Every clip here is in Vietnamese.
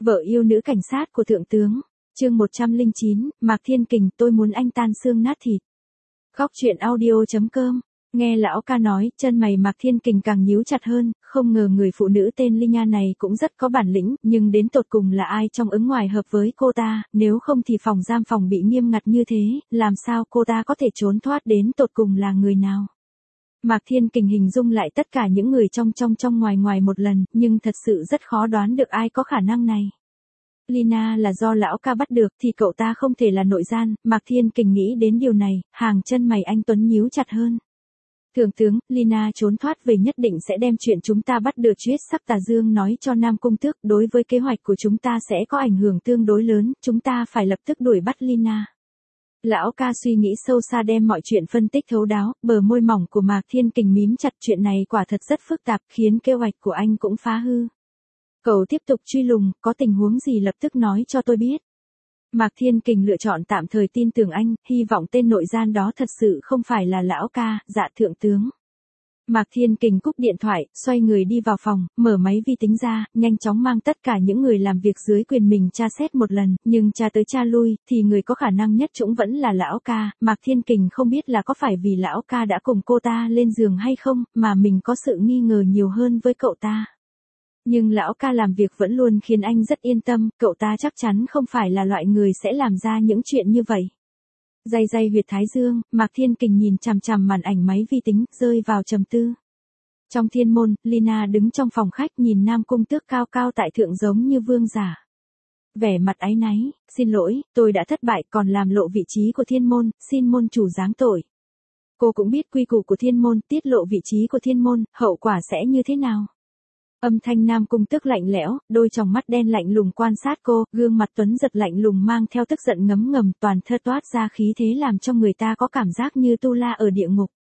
Vợ yêu nữ cảnh sát của thượng tướng. Chương 109, Mạc Thiên Kình, tôi muốn anh tan xương nát thịt. Góc truyện audio.com. Nghe lão ca nói, chân mày Mạc Thiên Kình càng nhíu chặt hơn, không ngờ người phụ nữ tên Ly Nha này cũng rất có bản lĩnh, nhưng đến tột cùng là ai trong ứng ngoài hợp với cô ta, nếu không thì phòng giam phòng bị nghiêm ngặt như thế, làm sao cô ta có thể trốn thoát, đến tột cùng là người nào? Mạc Thiên Kình hình dung lại tất cả những người trong ngoài một lần, nhưng thật sự rất khó đoán được ai có khả năng này. Lina là do lão ca bắt được thì cậu ta không thể là nội gian, Mạc Thiên Kình nghĩ đến điều này, hàng chân mày anh Tuấn nhíu chặt hơn. Thượng tướng, Lina trốn thoát về nhất định sẽ đem chuyện chúng ta bắt được Triết Sắc Tà Dương nói cho Nam Cung Tước, đối với kế hoạch của chúng ta sẽ có ảnh hưởng tương đối lớn, chúng ta phải lập tức đuổi bắt Lina. Lão ca suy nghĩ sâu xa đem mọi chuyện phân tích thấu đáo, bờ môi mỏng của Mạc Thiên Kình mím chặt, chuyện này quả thật rất phức tạp, khiến kế hoạch của anh cũng phá hư. Cậu tiếp tục truy lùng, có tình huống gì lập tức nói cho tôi biết. Mạc Thiên Kình lựa chọn tạm thời tin tưởng anh, hy vọng tên nội gian đó thật sự không phải là lão ca. Dạ thượng tướng. Mạc Thiên Kình cúp điện thoại, xoay người đi vào phòng, mở máy vi tính ra, nhanh chóng mang tất cả những người làm việc dưới quyền mình tra xét một lần, nhưng tra tới tra lui, thì người có khả năng nhất cũng vẫn là lão ca. Mạc Thiên Kình không biết là có phải vì lão ca đã cùng cô ta lên giường hay không, mà mình có sự nghi ngờ nhiều hơn với cậu ta. Nhưng lão ca làm việc vẫn luôn khiến anh rất yên tâm, cậu ta chắc chắn không phải là loại người sẽ làm ra những chuyện như vậy. Day huyệt thái dương, Mạc Thiên Kình nhìn chằm chằm màn ảnh máy vi tính, rơi vào trầm tư. Trong thiên môn, Lina đứng trong phòng khách nhìn Nam Cung Tước cao cao tại thượng giống như vương giả. Vẻ mặt áy náy, xin lỗi, tôi đã thất bại còn làm lộ vị trí của thiên môn, xin môn chủ giáng tội. Cô cũng biết quy củ của thiên môn, tiết lộ vị trí của thiên môn, hậu quả sẽ như thế nào? Âm thanh Nam Cung Tước lạnh lẽo, đôi tròng mắt đen lạnh lùng quan sát cô, gương mặt tuấn giật lạnh lùng mang theo tức giận ngấm ngầm, toàn thân toát ra khí thế làm cho người ta có cảm giác như Tu La ở địa ngục.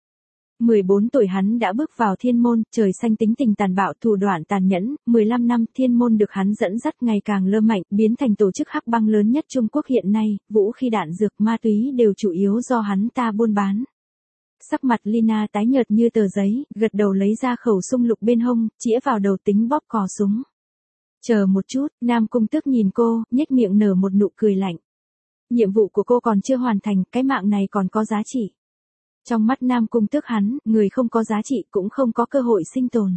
14 tuổi hắn đã bước vào thiên môn, trời xanh tính tình tàn bạo, thủ đoạn tàn nhẫn, 15 năm thiên môn được hắn dẫn dắt ngày càng lơ mạnh, biến thành tổ chức hắc băng lớn nhất Trung Quốc hiện nay, vũ khí đạn dược ma túy đều chủ yếu do hắn ta buôn bán. Sắc mặt Lina tái nhợt như tờ giấy, gật đầu lấy ra khẩu súng lục bên hông, chĩa vào đầu tính bóp cò súng. Chờ một chút, Nam Cung Tước nhìn cô, nhếch miệng nở một nụ cười lạnh. Nhiệm vụ của cô còn chưa hoàn thành, cái mạng này còn có giá trị. Trong mắt Nam Cung Tước hắn, người không có giá trị cũng không có cơ hội sinh tồn.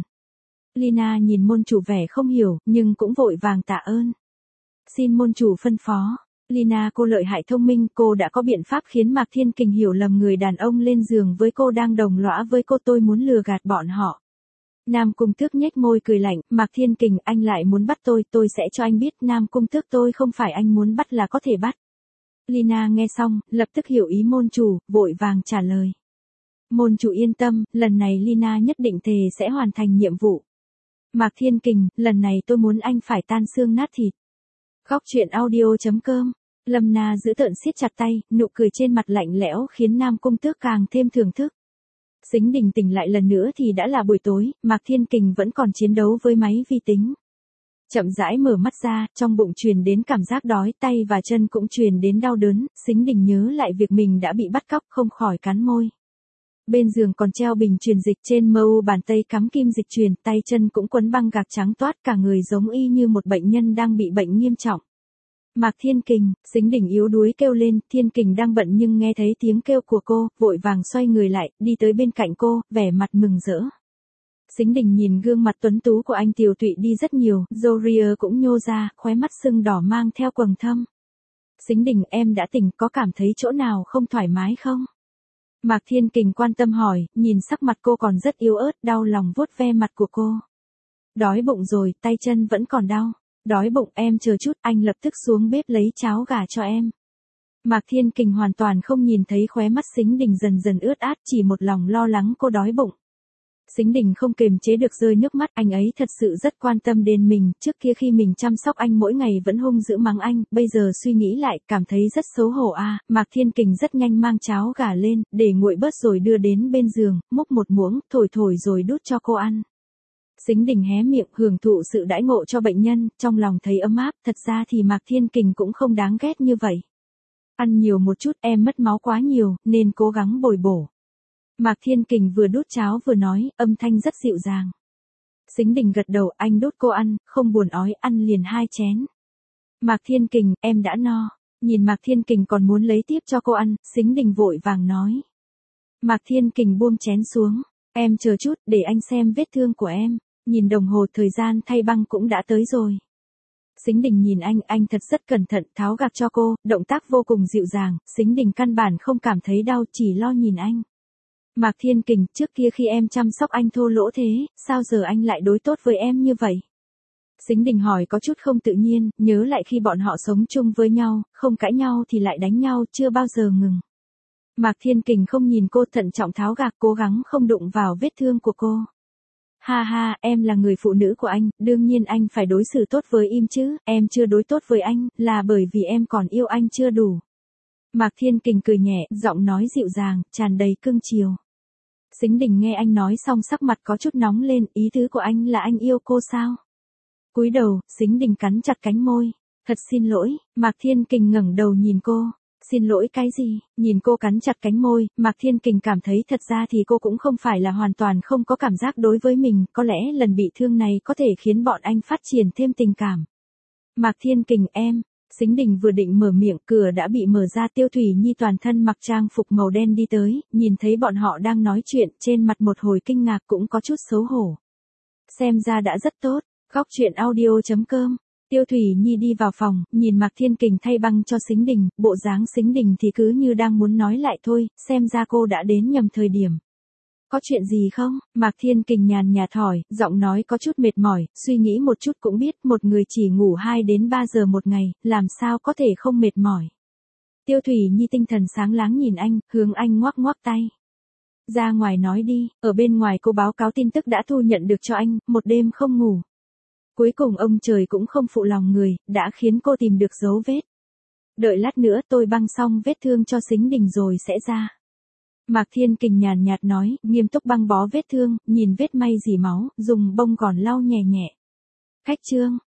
Lina nhìn môn chủ vẻ không hiểu, nhưng cũng vội vàng tạ ơn. Xin môn chủ phân phó. Lina cô lợi hại thông minh, cô đã có biện pháp khiến Mạc Thiên Kình hiểu lầm người đàn ông lên giường với cô đang đồng lõa với cô, tôi muốn lừa gạt bọn họ. Nam Cung Tước nhếch môi cười lạnh, Mạc Thiên Kình anh lại muốn bắt tôi sẽ cho anh biết Nam Cung Tước tôi không phải anh muốn bắt là có thể bắt. Lina nghe xong, lập tức hiểu ý môn chủ, vội vàng trả lời. Môn chủ yên tâm, lần này Lina nhất định thề sẽ hoàn thành nhiệm vụ. Mạc Thiên Kình, lần này tôi muốn anh phải tan xương nát thịt. Góc truyện audio.com. Lâm Na giữ tợn siết chặt tay, nụ cười trên mặt lạnh lẽo khiến Nam Cung Tước càng thêm thưởng thức. Sính Đình tỉnh lại lần nữa thì đã là buổi tối, Mạc Thiên Kình vẫn còn chiến đấu với máy vi tính. Chậm rãi mở mắt ra, trong bụng truyền đến cảm giác đói, tay và chân cũng truyền đến đau đớn, Sính Đình nhớ lại việc mình đã bị bắt cóc không khỏi cắn môi. Bên giường còn treo bình truyền dịch, trên mâu bàn tay cắm kim dịch truyền, tay chân cũng quấn băng gạc trắng toát, cả người giống y như một bệnh nhân đang bị bệnh nghiêm trọng. Mạc Thiên Kình, Sính Đình yếu đuối kêu lên, Thiên Kình đang bận nhưng nghe thấy tiếng kêu của cô, vội vàng xoay người lại, đi tới bên cạnh cô, vẻ mặt mừng rỡ. Sính Đình nhìn gương mặt tuấn tú của anh tiều tụy đi rất nhiều, râu ria cũng nhô ra, khóe mắt sưng đỏ mang theo quầng thâm. Sính Đình, em đã tỉnh, có cảm thấy chỗ nào không thoải mái không? Mạc Thiên Kình quan tâm hỏi, nhìn sắc mặt cô còn rất yếu ớt, đau lòng vuốt ve mặt của cô. Đói bụng rồi, tay chân vẫn còn đau. Đói bụng, em chờ chút, anh lập tức xuống bếp lấy cháo gà cho em. Mạc Thiên Kình hoàn toàn không nhìn thấy khóe mắt Sính Đình dần dần ướt át, chỉ một lòng lo lắng cô đói bụng. Sính Đình không kềm chế được rơi nước mắt, anh ấy thật sự rất quan tâm đến mình, trước kia khi mình chăm sóc anh mỗi ngày vẫn hung dữ mắng anh, bây giờ suy nghĩ lại, cảm thấy rất xấu hổ à. Mạc Thiên Kình rất nhanh mang cháo gà lên, để nguội bớt rồi đưa đến bên giường, múc một muỗng, thổi rồi đút cho cô ăn. Sính Đình hé miệng, hưởng thụ sự đãi ngộ cho bệnh nhân, trong lòng thấy ấm áp, thật ra thì Mạc Thiên Kình cũng không đáng ghét như vậy. Ăn nhiều một chút, em mất máu quá nhiều, nên cố gắng bồi bổ. Mạc Thiên Kình vừa đút cháo vừa nói, âm thanh rất dịu dàng. Sính Đình gật đầu, anh đút cô ăn, không buồn ói, ăn liền 2 chén. Mạc Thiên Kình, em đã no. Nhìn Mạc Thiên Kình còn muốn lấy tiếp cho cô ăn, Sính Đình vội vàng nói. Mạc Thiên Kình buông chén xuống. Em chờ chút, để anh xem vết thương của em. Nhìn đồng hồ thời gian thay băng cũng đã tới rồi. Sính Đình nhìn anh thật rất cẩn thận tháo gạc cho cô, động tác vô cùng dịu dàng, Sính Đình căn bản không cảm thấy đau chỉ lo nhìn anh. Mạc Thiên Kình, trước kia khi em chăm sóc anh thô lỗ thế, sao giờ anh lại đối tốt với em như vậy? Sính Đình hỏi có chút không tự nhiên, nhớ lại khi bọn họ sống chung với nhau, không cãi nhau thì lại đánh nhau, chưa bao giờ ngừng. Mạc Thiên Kình không nhìn cô, thận trọng tháo gạc, cố gắng không đụng vào vết thương của cô. Ha ha, em là người phụ nữ của anh, đương nhiên anh phải đối xử tốt với em chứ, em chưa đối tốt với anh, là bởi vì em còn yêu anh chưa đủ. Mạc Thiên Kình cười nhẹ, giọng nói dịu dàng, tràn đầy cưng chiều. Sính Đình nghe anh nói xong sắc mặt có chút nóng lên, ý tứ của anh là anh yêu cô sao? Cúi đầu, Sính Đình cắn chặt cánh môi. Thật xin lỗi, Mạc Thiên Kình ngẩng đầu nhìn cô. Xin lỗi cái gì? Nhìn cô cắn chặt cánh môi, Mạc Thiên Kình cảm thấy thật ra thì cô cũng không phải là hoàn toàn không có cảm giác đối với mình, có lẽ lần bị thương này có thể khiến bọn anh phát triển thêm tình cảm. Mạc Thiên Kình em, Sính Đình vừa định mở miệng, cửa đã bị mở ra, Tiêu Thủy Nhi toàn thân mặc trang phục màu đen đi tới, nhìn thấy bọn họ đang nói chuyện, trên mặt một hồi kinh ngạc cũng có chút xấu hổ. Xem ra đã rất tốt, Góc Truyện Audio.com. Tiêu Thủy Nhi đi vào phòng, nhìn Mạc Thiên Kình thay băng cho Sính Đình, bộ dáng Sính Đình thì cứ như đang muốn nói lại thôi, xem ra cô đã đến nhầm thời điểm. Có chuyện gì không? Mạc Thiên Kình nhàn nhạt hỏi, giọng nói có chút mệt mỏi, suy nghĩ một chút cũng biết một người chỉ ngủ 2 đến 3 giờ một ngày, làm sao có thể không mệt mỏi. Tiêu Thủy Nhi tinh thần sáng láng nhìn anh, hướng anh ngoắc ngoắc tay. Ra ngoài nói đi, ở bên ngoài cô báo cáo tin tức đã thu nhận được cho anh, một đêm không ngủ. Cuối cùng ông trời cũng không phụ lòng người, đã khiến cô tìm được dấu vết. Đợi lát nữa tôi băng xong vết thương cho Sính Đình rồi sẽ ra. Mạc Thiên Kình nhàn nhạt nói, nghiêm túc băng bó vết thương, nhìn vết may dỉ máu, dùng bông gòn lau nhẹ nhẹ. Khách trương,